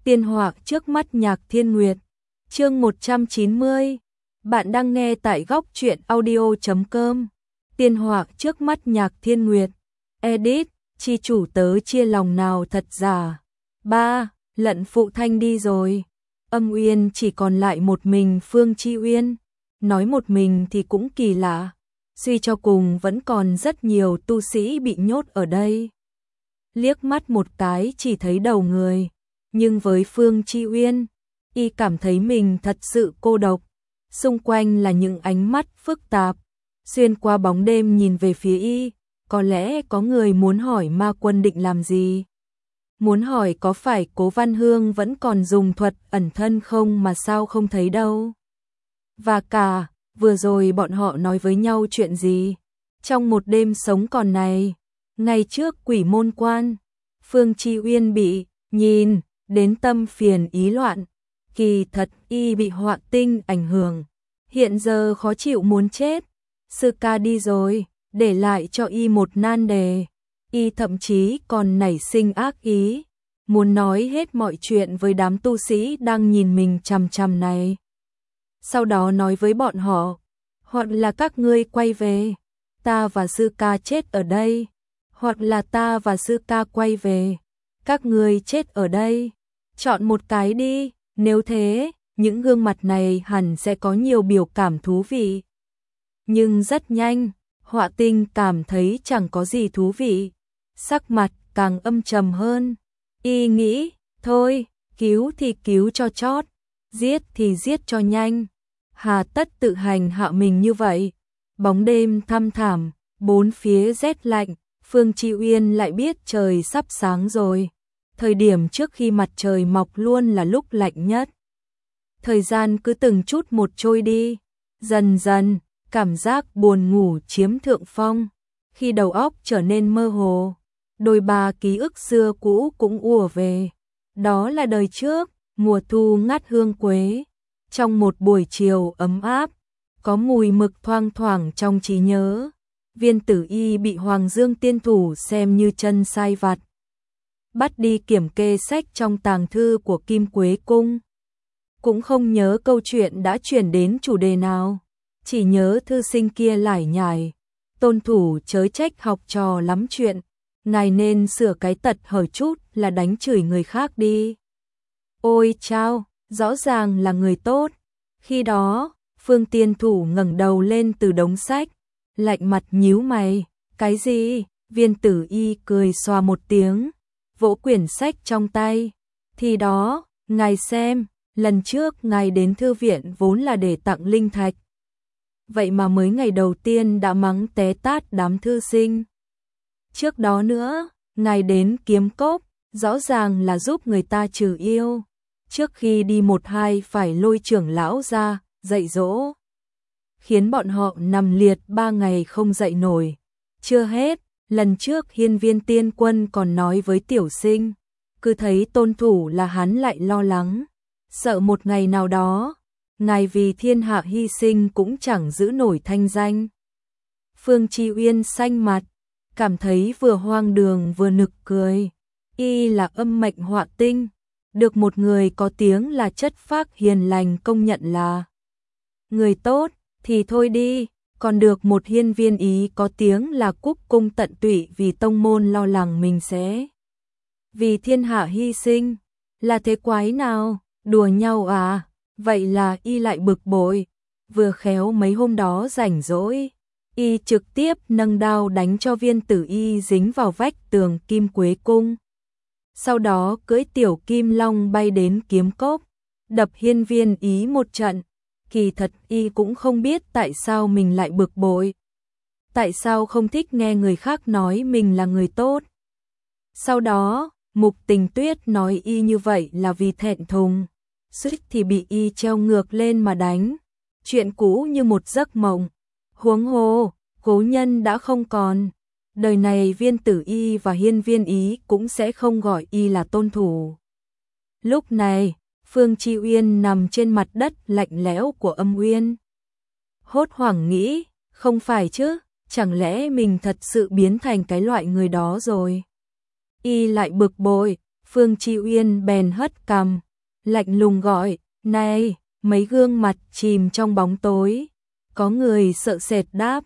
Tiên họa trước mắt Nhạc Thiên Nguyệt. Chương 190. Bạn đang nghe tại góc truyện audio.com. Tiên họa trước mắt Nhạc Thiên Nguyệt. Edit, chi chủ tớ chia lòng nào thật giả. 3. Lận Phụ Thanh đi rồi. Âm Uyên chỉ còn lại một mình Phương Chi Uyên. Nói một mình thì cũng kỳ lạ. Suy cho cùng vẫn còn rất nhiều tu sĩ bị nhốt ở đây. Liếc mắt một cái chỉ thấy đầu người. Nhưng với Phương Chi Uyên, y cảm thấy mình thật sự cô độc. Xung quanh là những ánh mắt phức tạp. Xuyên qua bóng đêm nhìn về phía y, có lẽ có người muốn hỏi Ma Quân định làm gì. Muốn hỏi có phải Cố Văn Hương vẫn còn dùng thuật ẩn thân không mà sao không thấy đâu. Và cả, vừa rồi bọn họ nói với nhau chuyện gì. Trong một đêm sống còn này, ngày trước Quỷ Môn Quan, Phương Chi Uyên bị nhìn đến tâm phiền ý loạn. Kỳ thật y bị họa tinh ảnh hưởng, hiện giờ khó chịu muốn chết. Sư ca đi rồi, để lại cho y một nan đề. Y thậm chí còn nảy sinh ác ý, muốn nói hết mọi chuyện với đám tu sĩ đang nhìn mình chằm chằm này. Sau đó nói với bọn họ, hoặc là các ngươi quay về, ta và sư ca chết ở đây, hoặc là ta và sư ca quay về, các ngươi chết ở đây. Chọn một cái đi, nếu thế, những gương mặt này hẳn sẽ có nhiều biểu cảm thú vị. Nhưng rất nhanh, họa tinh cảm thấy chẳng có gì thú vị, sắc mặt càng âm trầm hơn. Y nghĩ, thôi, cứu thì cứu cho chót, giết thì giết cho nhanh. Hà tất tự hành hạ mình như vậy. Bóng đêm thăm thẳm, bốn phía rét lạnh, Phương Chi Uyên lại biết trời sắp sáng rồi. Thời điểm trước khi mặt trời mọc luôn là lúc lạnh nhất. Thời gian cứ từng chút một trôi đi, dần dần, cảm giác buồn ngủ chiếm thượng phong. Khi đầu óc trở nên mơ hồ, đôi ba ký ức xưa cũ cũng ùa về. Đó là đời trước, mùa thu ngát hương quế. Trong một buổi chiều ấm áp, có mùi mực thoang thoảng trong trí nhớ. Viên Tử Y bị Hoàng Dương tiên thủ xem như chân sai vặt, bắt đi kiểm kê sách trong tàng thư của Kim Quế Cung. Cũng không nhớ câu chuyện đã chuyển đến chủ đề nào, chỉ nhớ thư sinh kia lải nhải. Tôn thủ chớ trách học trò lắm chuyện, ngài nên sửa cái tật hở chút là đánh chửi người khác đi. Ôi chao, rõ ràng là người tốt. Khi đó, Phương Tiên Thủ ngẩng đầu lên từ đống sách, lạnh mặt nhíu mày, cái gì? Viên Tử Y cười xòa một tiếng, vỗ quyển sách trong tay. Thì đó, ngài xem, lần trước ngài đến thư viện vốn là để tặng linh thạch. Vậy mà mới ngày đầu tiên đã mắng té tát đám thư sinh. Trước đó nữa, ngài đến Kiếm Cốc, rõ ràng là giúp người ta trừ yêu. Trước khi đi một hai phải lôi trưởng lão ra, dạy dỗ, khiến bọn họ nằm liệt 3 ngày không dậy nổi. Chưa hết, lần trước Hiên Viên Tiên Quân còn nói với tiểu sinh, cứ thấy Tôn thủ là hắn lại lo lắng, sợ một ngày nào đó, ngài vì thiên hạ hy sinh cũng chẳng giữ nổi thanh danh. Phương Chi Uyên xanh mặt, cảm thấy vừa hoang đường vừa nực cười. Y là âm mệnh họa tinh, được một người có tiếng là chất phác hiền lành công nhận là người tốt, thì thôi đi, còn được một Hiên Viên Ý có tiếng là cúc cung tận tụy vì tông môn lo lắng mình sẽ vì thiên hạ hy sinh. Là thế quái nào, đùa nhau à? Vậy là y lại bực bội. Vừa khéo mấy hôm đó rảnh rỗi, y trực tiếp nâng đao đánh cho Viên Tử Y dính vào vách tường Kim Quế Cung. Sau đó cưỡi tiểu kim long bay đến Kiếm Cốc, đập Hiên Viên Ý một trận. Kỳ thật y cũng không biết tại sao mình lại bực bội. Tại sao không thích nghe người khác nói mình là người tốt. Sau đó, Mục Tình Tuyết nói y như vậy là vì thẹn thùng, suýt thì bị y treo ngược lên mà đánh. Chuyện cũ như một giấc mộng. Huống hồ, cố nhân đã không còn. Đời này Viên Tử Y và Hiên Viên Ý cũng sẽ không gọi y là tôn thủ. Lúc này, Phương Chi Uyên nằm trên mặt đất lạnh lẽo của Âm Uyên. Hốt hoảng nghĩ, không phải chứ, chẳng lẽ mình thật sự biến thành cái loại người đó rồi. Y lại bực bội, Phương Chi Uyên bèn hất cằm, lạnh lùng gọi, này, mấy gương mặt chìm trong bóng tối. Có người sợ sệt đáp,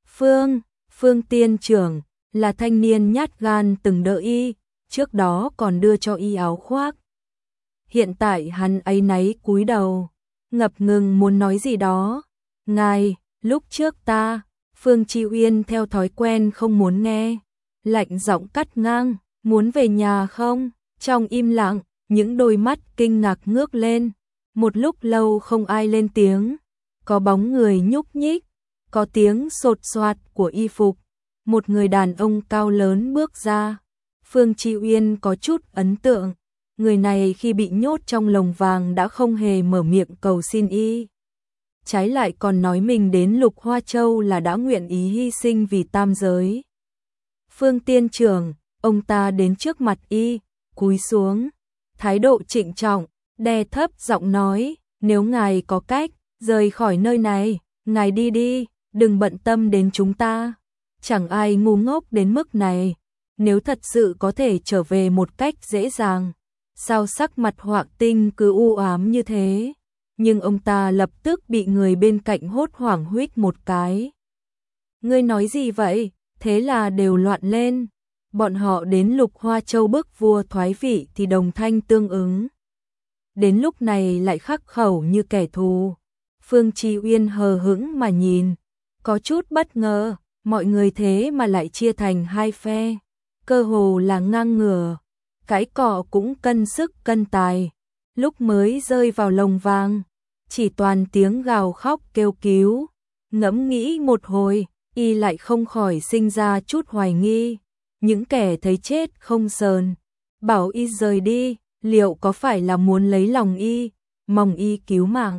Phương tiên trưởng, là thanh niên nhát gan từng đỡ y, trước đó còn đưa cho y áo khoác. Hiện tại hắn áy náy cúi đầu, ngập ngừng muốn nói gì đó. Ngài, lúc trước ta, Phương Chi Uyên theo thói quen không muốn nghe, lạnh giọng cắt ngang, muốn về nhà không? Trong im lặng, những đôi mắt kinh ngạc ngước lên, một lúc lâu không ai lên tiếng, có bóng người nhúc nhích, có tiếng sột soạt của y phục, một người đàn ông cao lớn bước ra. Phương Chi Uyên có chút ấn tượng, người này khi bị nhốt trong lồng vàng đã không hề mở miệng cầu xin y. Trái lại còn nói mình đến Lục Hoa Châu là đã nguyện ý hy sinh vì tam giới. Phương tiên trưởng, ông ta đến trước mặt y, cúi xuống, thái độ trịnh trọng, đè thấp giọng nói, nếu ngài có cách, rời khỏi nơi này, ngài đi đi, đừng bận tâm đến chúng ta. Chẳng ai ngu ngốc đến mức này, nếu thật sự có thể trở về một cách dễ dàng, sao sắc mặt Họa Tinh cứ u ám như thế? Nhưng ông ta lập tức bị người bên cạnh hốt hoảng huých một cái. Ngươi nói gì vậy? Thế là đều loạn lên. Bọn họ đến Lục Hoa Châu bức vua thoái vị thì đồng thanh tương ứng. Đến lúc này lại khắc khẩu như kẻ thù. Phương Chi Uyên hờ hững mà nhìn, có chút bất ngờ, mọi người thế mà lại chia thành hai phe, cơ hồ là ngang ngửa, cái cọ cũng cân sức cân tài. Lúc mới rơi vào lồng vàng, chỉ toàn tiếng gào khóc kêu cứu. Ngẫm nghĩ một hồi, y lại không khỏi sinh ra chút hoài nghi. Những kẻ thấy chết không sờn, bảo y rời đi, liệu có phải là muốn lấy lòng y, mong y cứu mạng?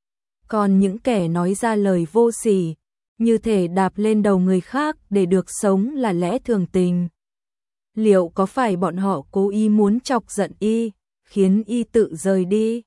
Còn những kẻ nói ra lời vô sỉ, như thể đạp lên đầu người khác để được sống là lẽ thường tình. Liệu có phải bọn họ cố ý muốn chọc giận y, khiến y tự rời đi?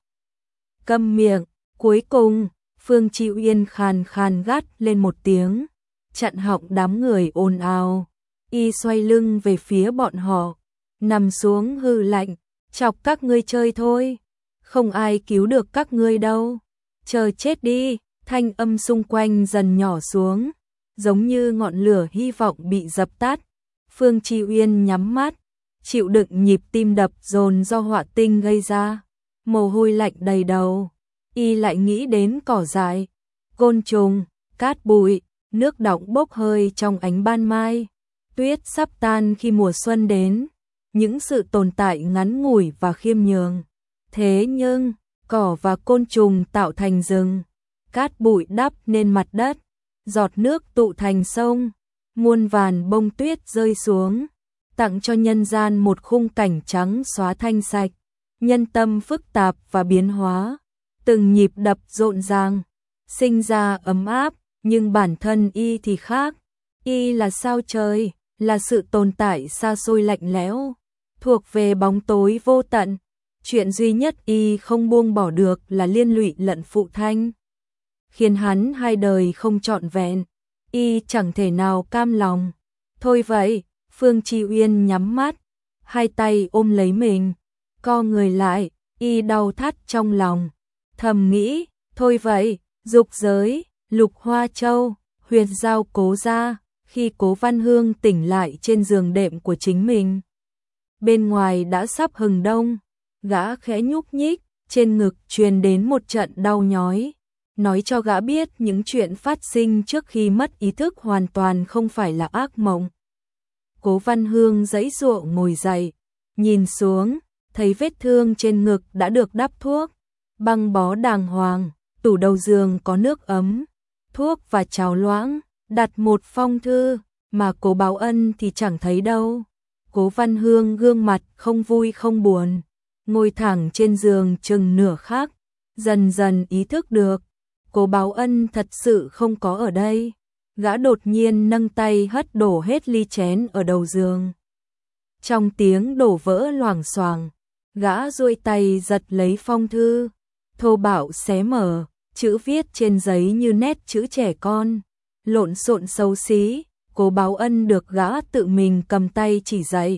Câm miệng, cuối cùng, Phương Chi Uyên khàn khàn gắt lên một tiếng, chặn họng đám người ồn ào. Y xoay lưng về phía bọn họ, nằm xuống hừ lạnh, chọc các ngươi chơi thôi, không ai cứu được các ngươi đâu, chờ chết đi. Thanh âm xung quanh dần nhỏ xuống, giống như ngọn lửa hy vọng bị dập tắt. Phương Chi Uyên nhắm mắt, chịu đựng nhịp tim đập dồn do Họa Tinh gây ra, mồ hôi lạnh đầy đầu. Y lại nghĩ đến cỏ dại, côn trùng, cát bụi, nước đọng bốc hơi trong ánh ban mai, tuyết sắp tan khi mùa xuân đến, những sự tồn tại ngắn ngủi và khiêm nhường. Thế nhưng, cỏ và côn trùng tạo thành rừng, cát bụi đắp nên mặt đất, giọt nước tụ thành sông, muôn vàn bông tuyết rơi xuống, tặng cho nhân gian một khung cảnh trắng xóa thanh sạch. Nhân tâm phức tạp và biến hóa, từng nhịp đập rộn ràng, sinh ra ấm áp, nhưng bản thân y thì khác. Y là sao trời, là sự tồn tại xa xôi lạnh lẽo, thuộc về bóng tối vô tận. Chuyện duy nhất y không buông bỏ được là liên lụy lận phụ thanh, khiến hắn hai đời không trọn vẹn. Y chẳng thể nào cam lòng. Thôi vậy, Phương Chi Uyên nhắm mắt, hai tay ôm lấy mình, co người lại, y đau thắt trong lòng, thầm nghĩ, thôi vậy, dục giới, Lục Hoa Châu, Huyền Giao Cố gia. Khi Cố Văn Hương tỉnh lại trên giường đệm của chính mình, bên ngoài đã sắp hừng đông, gã khẽ nhúc nhích, trên ngực truyền đến một trận đau nhói, nói cho gã biết những chuyện phát sinh trước khi mất ý thức hoàn toàn không phải là ác mộng. Cố Văn Hương giãy giụa ngồi dậy, nhìn xuống, thấy vết thương trên ngực đã được đắp thuốc, băng bó đàng hoàng, tủ đầu giường có nước ấm, thuốc và cháo loãng, đặt một phong thư, mà Cố Báo Ân thì chẳng thấy đâu. Cố Văn Hương gương mặt không vui không buồn, ngồi thẳng trên giường chừng nửa khắc, dần dần ý thức được, Cố Báo Ân thật sự không có ở đây. Gã đột nhiên nâng tay hất đổ hết ly chén ở đầu giường. Trong tiếng đổ vỡ loảng xoảng, gã duỗi tay giật lấy phong thư, thô bạo xé mở, chữ viết trên giấy như nét chữ trẻ con, lộn xộn xấu xí. Cố Báo Ân được gã tự mình cầm tay chỉ dạy,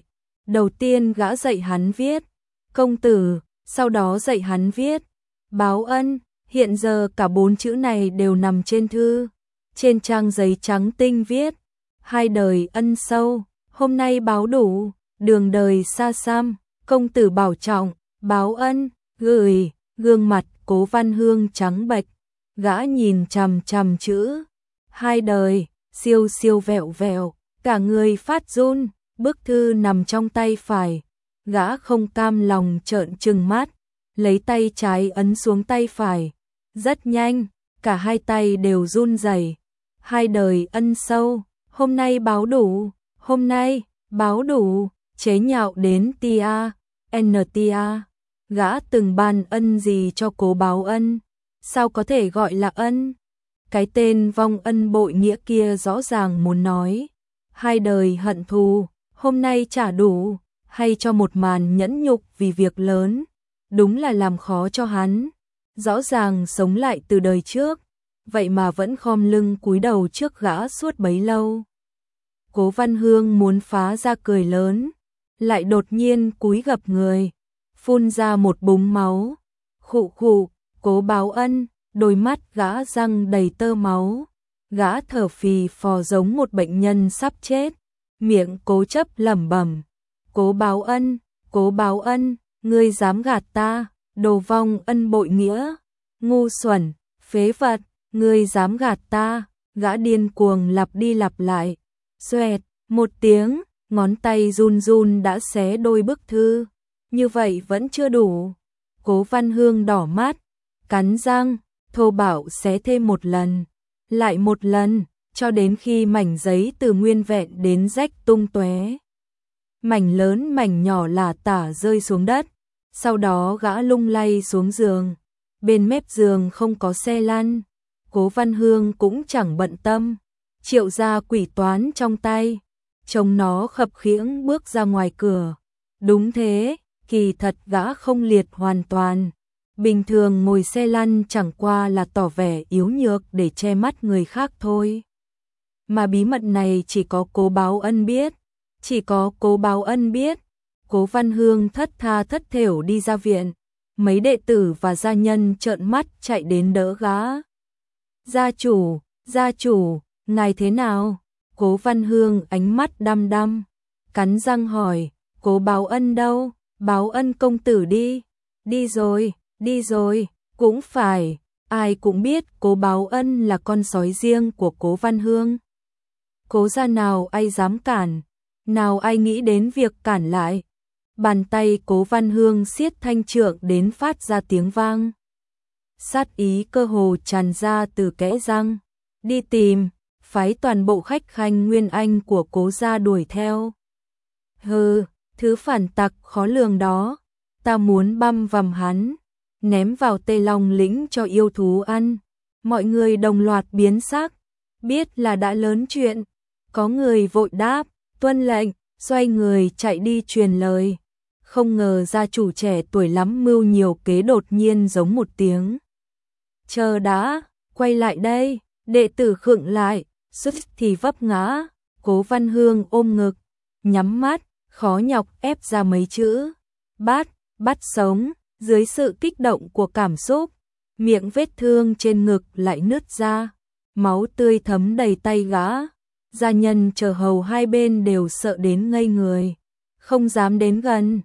Đầu tiên gã dạy hắn viết công tử, sau đó dạy hắn viết báo ân. Hiện giờ cả 4 chữ này đều nằm trên thư. Trên trang giấy trắng tinh viết: hai đời ân sâu, hôm nay báo đủ, đường đời xa xăm, công tử bảo trọng, báo ân, gửi. Gương mặt Cố Văn Hương trắng bệch, gã nhìn chằm chằm chữ hai đời, siêu siêu vẹo vẹo, cả người phát run. Bức thư nằm trong tay phải, gã không cam lòng trợn trừng mắt, lấy tay trái ấn xuống tay phải. Rất nhanh, cả hai tay đều run rẩy. Hai đời ân sâu, hôm nay báo đủ, hôm nay báo đủ, chế nhạo đến tia, tia. Gã từng ban ân gì cho Cố báo ân, sao có thể gọi là ân? Cái tên vong ân bội nghĩa kia rõ ràng muốn nói hai đời hận thù, hôm nay trả đủ, hay cho một màn nhẫn nhục vì việc lớn, đúng là làm khó cho hắn. Rõ ràng sống lại từ đời trước, vậy mà vẫn khom lưng cúi đầu trước gã suốt bấy lâu. Cố Văn Hương muốn phá ra cười lớn, lại đột nhiên cúi gập người, phun ra một búng máu. Khụ khụ, Cố báo ân, đôi mắt gã răng đầy tơ máu, gã thở phì phò giống một bệnh nhân sắp chết, miệng cố chấp lẩm bẩm: Cố báo ân, ngươi dám gạt ta, đồ vong ân bội nghĩa, ngu xuẩn, phế vật, ngươi dám gạt ta. Gã điên cuồng lặp đi lặp lại. Xoẹt, một tiếng, ngón tay run run đã xé đôi bức thư. Như vậy vẫn chưa đủ. Cố Văn Hương đỏ mắt, cắn răng, thô bạo xé thêm một lần, lại một lần, cho đến khi mảnh giấy từ nguyên vẹn đến rách tung tóe. Mảnh lớn mảnh nhỏ lả tả rơi xuống đất, sau đó gã lung lay xuống giường. Bên mép giường không có xe lăn, Cố Văn Hương cũng chẳng bận tâm, triệu ra quỷ toán trong tay, trông nó khập khiễng bước ra ngoài cửa. Đúng thế, kỳ thật gã không liệt hoàn toàn. Bình thường ngồi xe lăn chẳng qua là tỏ vẻ yếu nhược để che mắt người khác thôi. Mà bí mật này chỉ có Cố báo ân biết, chỉ có Cố báo ân biết. Cố Văn Hương thất tha thất thểu đi ra viện, mấy đệ tử và gia nhân trợn mắt chạy đến đỡ gã. Gia chủ, ngài thế nào? Cố Văn Hương ánh mắt đăm đăm, cắn răng hỏi: Cố báo ân đâu? Báo ân công tử đi rồi, cũng phải, ai cũng biết Cố báo ân là con sói riêng của Cố Văn Hương. Cố gia nào ai dám cản, nào ai nghĩ đến việc cản lại. Bàn tay Cố Văn Hương siết thanh trượng đến phát ra tiếng vang. Sát ý cơ hồ tràn ra từ kẽ răng. Đi tìm, phái toàn bộ khách khanh Nguyên Anh của Cố gia đuổi theo. Hừ, thứ phản tặc khó lường đó, ta muốn băm vằm hắn, ném vào Tê Long lĩnh cho yêu thú ăn. Mọi người đồng loạt biến sắc, biết là đã lớn chuyện. Có người vội đáp, tuân lệnh, xoay người chạy đi truyền lời. Không ngờ gia chủ trẻ tuổi lắm mưu nhiều kế đột nhiên giống một tiếng: chờ đã, quay lại đây. Đệ tử khựng lại, suýt thì vấp ngã. Cố Văn Hương ôm ngực, nhắm mắt, khó nhọc ép ra mấy chữ: bắt sống. Dưới sự kích động của cảm xúc, miệng vết thương trên ngực lại nứt ra, máu tươi thấm đầy tay gã. Gia nhân chờ hầu hai bên đều sợ đến ngây người, không dám đến gần.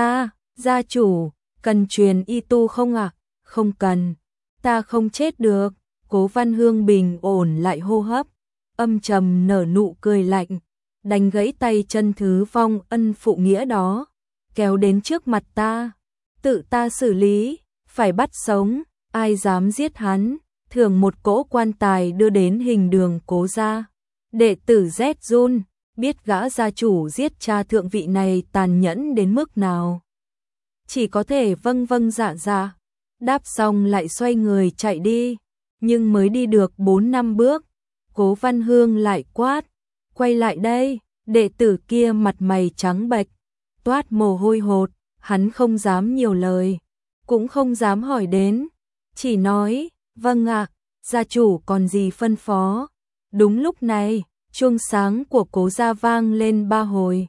Gia chủ, cần truyền y tu không ạ? Không cần, ta không chết được. Cố Văn Hương bình ổn lại hô hấp, âm trầm nở nụ cười lạnh, đánh gãy tay chân thứ vong ân phụ nghĩa đó, kéo đến trước mặt ta. Tự ta xử lý, phải bắt sống, ai dám giết hắn. Thường một cỗ quan tài đưa đến hình đường Cố gia. Đệ tử rét run, biết gã gia chủ giết cha thượng vị này tàn nhẫn đến mức nào. Chỉ có thể vâng dạ, đáp xong lại xoay người chạy đi. Nhưng mới đi được 4-5 bước, Cố Văn Hương lại quát: quay lại đây. Đệ tử kia mặt mày trắng bệch, toát mồ hôi hột, hắn không dám nhiều lời, cũng không dám hỏi đến, chỉ nói: vâng ạ, gia chủ còn gì phân phó. Đúng lúc này, chuông sáng của Cố gia vang lên 3 hồi.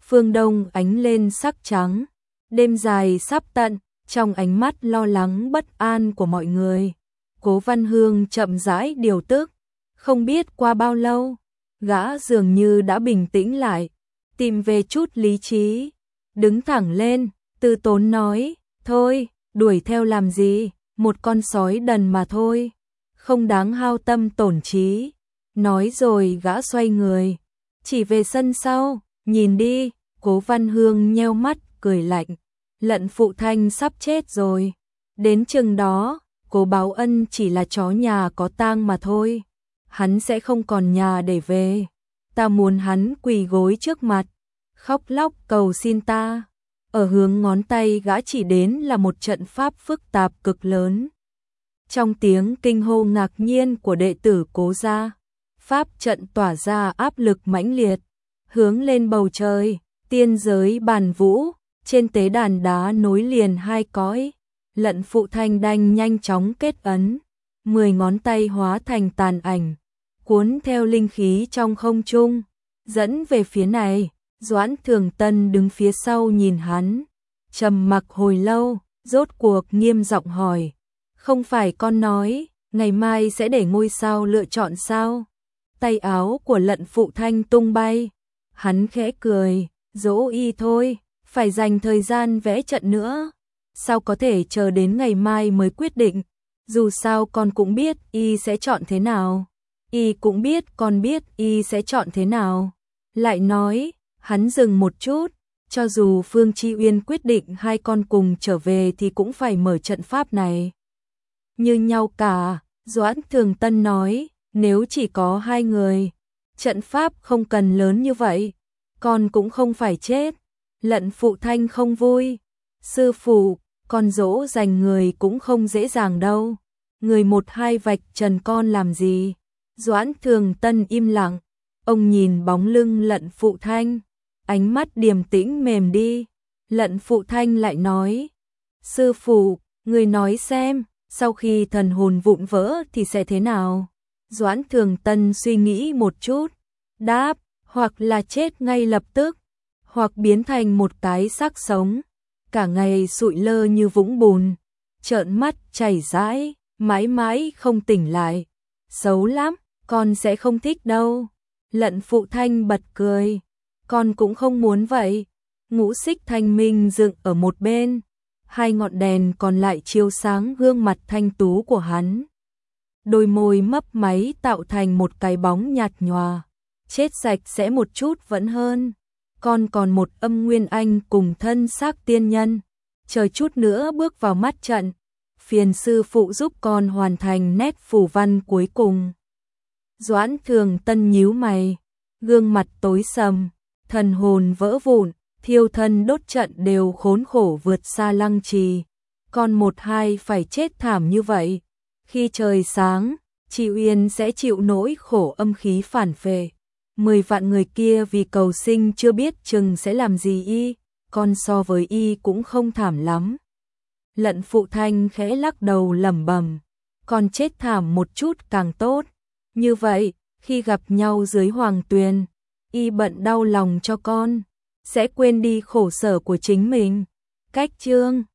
phương đông ánh lên sắc trắng, đêm dài sắp tận, trong ánh mắt lo lắng bất an của mọi người. Cố Văn Hương chậm rãi điều tức, không biết qua bao lâu, gã dường như đã bình tĩnh lại, tìm về chút lý trí, đứng thẳng lên, từ tốn nói, thôi, đuổi theo làm gì, một con sói đần mà thôi, không đáng hao tâm tổn trí. Nói rồi gã xoay người, chỉ về sân sau, nhìn đi. Cố Văn Hương nheo mắt, cười lạnh, Lận Phụ Thanh sắp chết rồi. Đến chừng đó, Cố Báo Ân chỉ là chó nhà có tang mà thôi. Hắn sẽ không còn nhà để về. Ta muốn hắn quỳ gối trước mặt, khóc lóc cầu xin ta. Ở hướng ngón tay gã chỉ đến là một trận pháp phức tạp cực lớn. Trong tiếng kinh hô ngạc nhiên của đệ tử Cố gia, pháp trận tỏa ra áp lực mãnh liệt, hướng lên bầu trời, tiên giới bàn vũ, trên tế đàn đá nối liền hai cõi. Lận Phụ Thanh đanh nhanh chóng kết ấn, 10 ngón tay hóa thành tàn ảnh, cuốn theo linh khí trong không trung, dẫn về phía này. Doãn Thường Tân đứng phía sau nhìn hắn, trầm mặc hồi lâu, rốt cuộc nghiêm giọng hỏi, không phải con nói, ngày mai sẽ để ngôi sao lựa chọn sao? Tay áo của Lận Phụ Thanh tung bay, hắn khẽ cười, dỗ y thôi, phải dành thời gian vẽ trận nữa, sao có thể chờ đến ngày mai mới quyết định, dù sao con cũng biết y sẽ chọn thế nào, y cũng biết con biết y sẽ chọn thế nào. Lại nói, hắn dừng một chút, cho dù Phương Chi Uyên quyết định hai con cùng trở về thì cũng phải mở trận pháp này. Như nhau cả, Doãn Thường Tân nói, nếu chỉ có hai người, trận pháp không cần lớn như vậy, con cũng không phải chết. Lận Phụ Thanh không vui, sư phụ, con dỗ dành người cũng không dễ dàng đâu, người một hai vạch trần con làm gì? Doãn Thường Tân im lặng, ông nhìn bóng lưng Lận Phụ Thanh, ánh mắt điềm tĩnh mềm đi. Lận Phụ Thanh lại nói, sư phụ, người nói xem, sau khi thần hồn vụn vỡ thì sẽ thế nào? Doãn Thường Tân suy nghĩ một chút, đáp, hoặc là chết ngay lập tức, hoặc biến thành một cái xác sống, cả ngày sụi lơ như vũng bùn, trợn mắt chảy rãi, mãi mãi không tỉnh lại. Xấu lắm, con sẽ không thích đâu. Lận Phụ Thanh bật cười, con cũng không muốn vậy. Ngũ xích thanh minh dựng ở một bên, hai ngọn đèn còn lại chiếu sáng gương mặt thanh tú của hắn. Đôi môi mấp máy tạo thành một cái bóng nhạt nhòa, chết sạch sẽ một chút vẫn hơn. Con còn một âm nguyên anh cùng thân xác tiên nhân, chờ chút nữa bước vào mắt trận, phiền sư phụ giúp con hoàn thành nét phù văn cuối cùng. Doãn Thường Tân nhíu mày, gương mặt tối sầm, thần hồn vỡ vụn, thiêu thân đốt trận đều khốn khổ vượt xa Lăng Trì, con một hai phải chết thảm như vậy. Khi trời sáng, Chi Uyên sẽ chịu nỗi khổ âm khí phản phệ. 10 vạn người kia vì cầu sinh chưa biết chừng sẽ làm gì y, con so với y cũng không thảm lắm. Lận Phụ Thanh khẽ lắc đầu lẩm bẩm, con chết thảm một chút càng tốt. Như vậy, khi gặp nhau dưới hoàng tuyền, y bận đau lòng cho con, sẽ quên đi khổ sở của chính mình. Cách chương